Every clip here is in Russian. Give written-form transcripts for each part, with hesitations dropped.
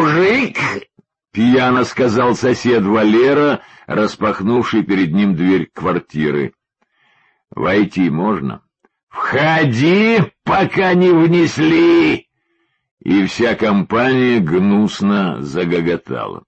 мужик!» — пьяно сказал сосед Валера, распахнувший перед ним дверь квартиры. «Войти можно?» «Входи, пока не внесли!» И вся компания гнусно загоготала.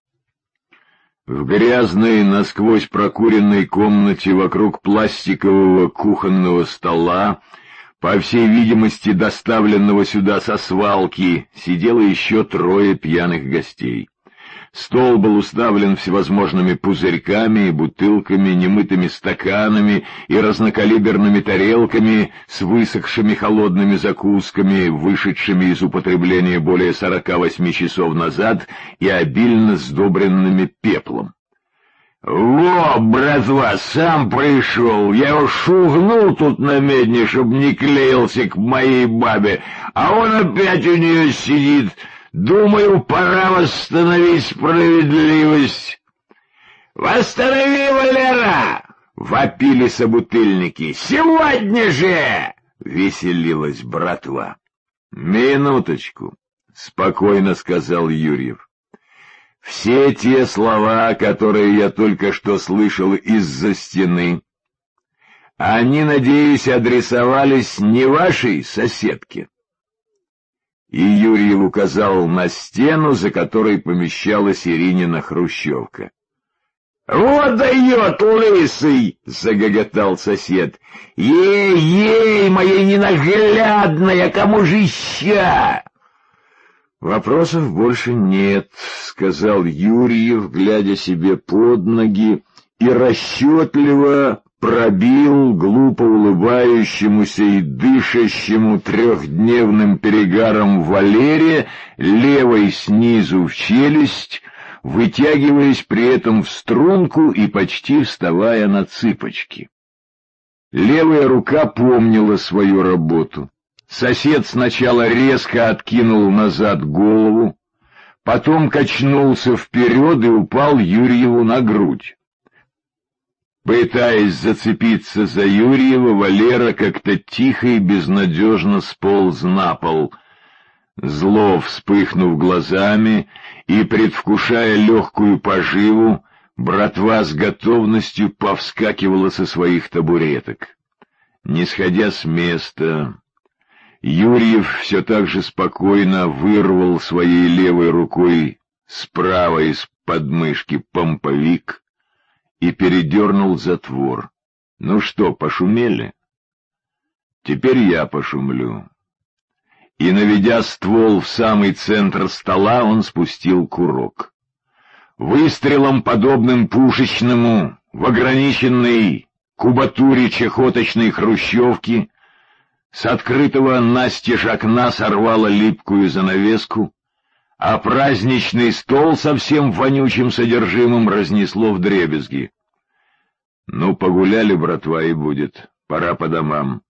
В грязной, насквозь прокуренной комнате вокруг пластикового кухонного стола, по всей видимости доставленного сюда со свалки, сидело еще 3 пьяных гостей. Стол был уставлен всевозможными пузырьками и бутылками, немытыми стаканами и разнокалиберными тарелками с высохшими холодными закусками, вышедшими из употребления более 48 часов назад и обильно сдобренными пеплом. «Во, братва, сам пришел, я его шугнул тут на медне, чтоб не клеился к моей бабе, а он опять у нее сидит. Думаю, пора восстановить справедливость». «Восстанови, Валера!» — вопили собутыльники. «Сегодня же!» — веселилась братва. «Минуточку», — спокойно сказал Юрьев. «Все те слова, которые я только что слышал из-за стены, они, надеюсь, адресовались не вашей соседке?» И Юрьев указал на стену, за которой помещалась Иринина хрущевка. «Вот дает, лысый!» — загоготал сосед. «Ей-ей, моя ненаглядная, кому же ща?» «Вопросов больше нет», — сказал Юрьев, глядя себе под ноги, и расчетливо пробил глупо улыбающемуся и дышащему 3-дневным перегаром Валере левой снизу в челюсть, вытягиваясь при этом в струнку и почти вставая на цыпочки. Левая рука помнила свою работу. Сосед сначала резко откинул назад голову, потом качнулся вперед и упал Юрьеву на грудь. Пытаясь зацепиться за Юрьева, Валера как-то тихо и безнадежно сполз на пол. Зло вспыхнув глазами и предвкушая легкую поживу, братва с готовностью повскакивала со своих табуреток. Не сходя с места, Юрьев все так же спокойно вырвал своей левой рукой справа из подмышки помповик и передернул затвор. «Ну что, пошумели? Теперь я пошумлю». И, наведя ствол в самый центр стола, он спустил курок. Выстрелом, подобным пушечному, в ограниченной кубатуре чахоточной хрущевки, с открытого настежь окна сорвало липкую занавеску, а праздничный стол со всем вонючим содержимым разнесло вдребезги. «Ну, погуляли, братва, и будет. Пора по домам.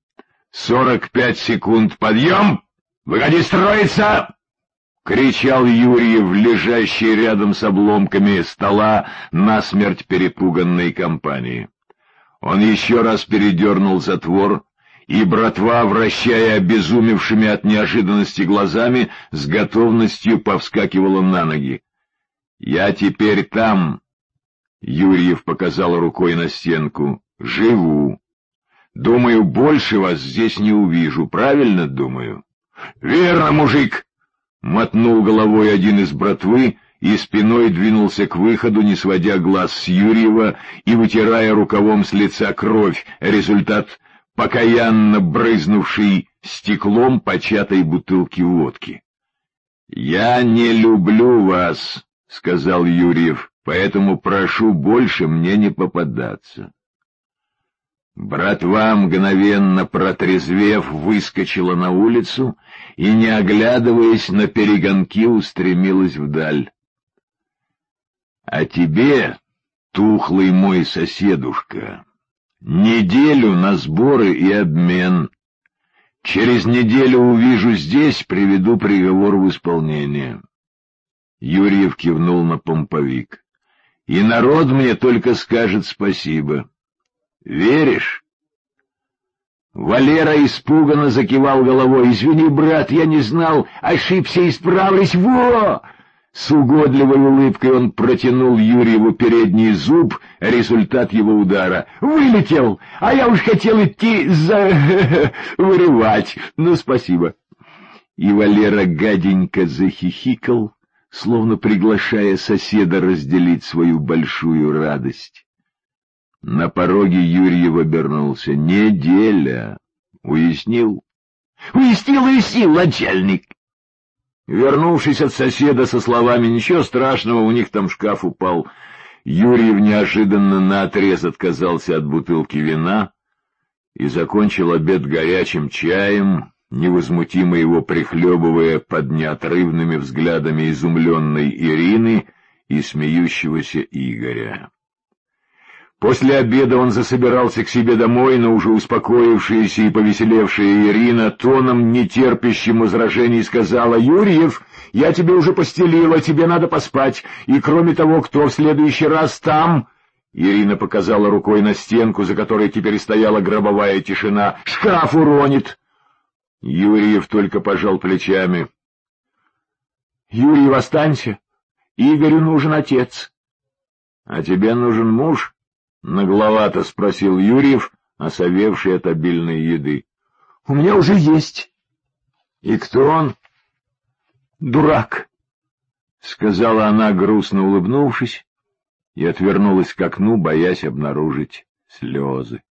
45 секунд. Подъем! Выходи строиться!» — кричал Юрьев, лежащий рядом с обломками стола насмерть перепуганной компании. Он еще раз передернул затвор, и братва, вращая обезумевшими от неожиданности глазами, с готовностью повскакивала на ноги. «Я теперь там», — Юрьев показал рукой на стенку, — «живу. Думаю, больше вас здесь не увижу, правильно думаю?» «Верно, мужик!» — мотнул головой один из братвы и спиной двинулся к выходу, не сводя глаз с Юрьева и вытирая рукавом с лица кровь, результат покаянно брызнувший стеклом початой бутылки водки. «Я не люблю вас», — сказал Юрьев, — «поэтому прошу больше мне не попадаться». Братва, мгновенно протрезвев, выскочила на улицу и, не оглядываясь на перегонки, устремилась вдаль. «А тебе, тухлый мой соседушка, неделю на сборы и обмен. Через неделю увижу здесь, приведу приговор в исполнение». Юрьев кивнул на помповик. «И народ мне только скажет спасибо. Веришь?» Валера испуганно закивал головой. «Извини, брат, я не знал, ошибся, исправлюсь, во!» С угодливой улыбкой он протянул Юрьеву передний зуб, результат его удара. «Вылетел! А я уж хотел идти вырывать! Ну, спасибо!» И Валера гаденько захихикал, словно приглашая соседа разделить свою большую радость. На пороге Юрьев обернулся. «Неделя!» «Уяснил?» «Уяснил, начальник!» Вернувшись от соседа со словами «Ничего страшного, у них там шкаф упал», Юрьев неожиданно наотрез отказался от бутылки вина и закончил обед горячим чаем, невозмутимо его прихлебывая под неотрывными взглядами изумленной Ирины и смеющегося Игоря. После обеда он засобирался к себе домой, но уже успокоившаяся и повеселевшая Ирина тоном, нетерпящим возражений, сказала: «Юрьев, я тебе уже постелила, тебе надо поспать, и кроме того, кто в следующий раз там...» Ирина показала рукой на стенку, за которой теперь стояла гробовая тишина. «Шкаф уронит!» Юрьев только пожал плечами. «Юрьев, останься, Игорю нужен отец». «А тебе нужен муж?» — нагловато спросил Юрьев, осовевший от обильной еды. — У меня уже есть. — И кто он? — Дурак, — сказала она, грустно улыбнувшись, и отвернулась к окну, боясь обнаружить слезы.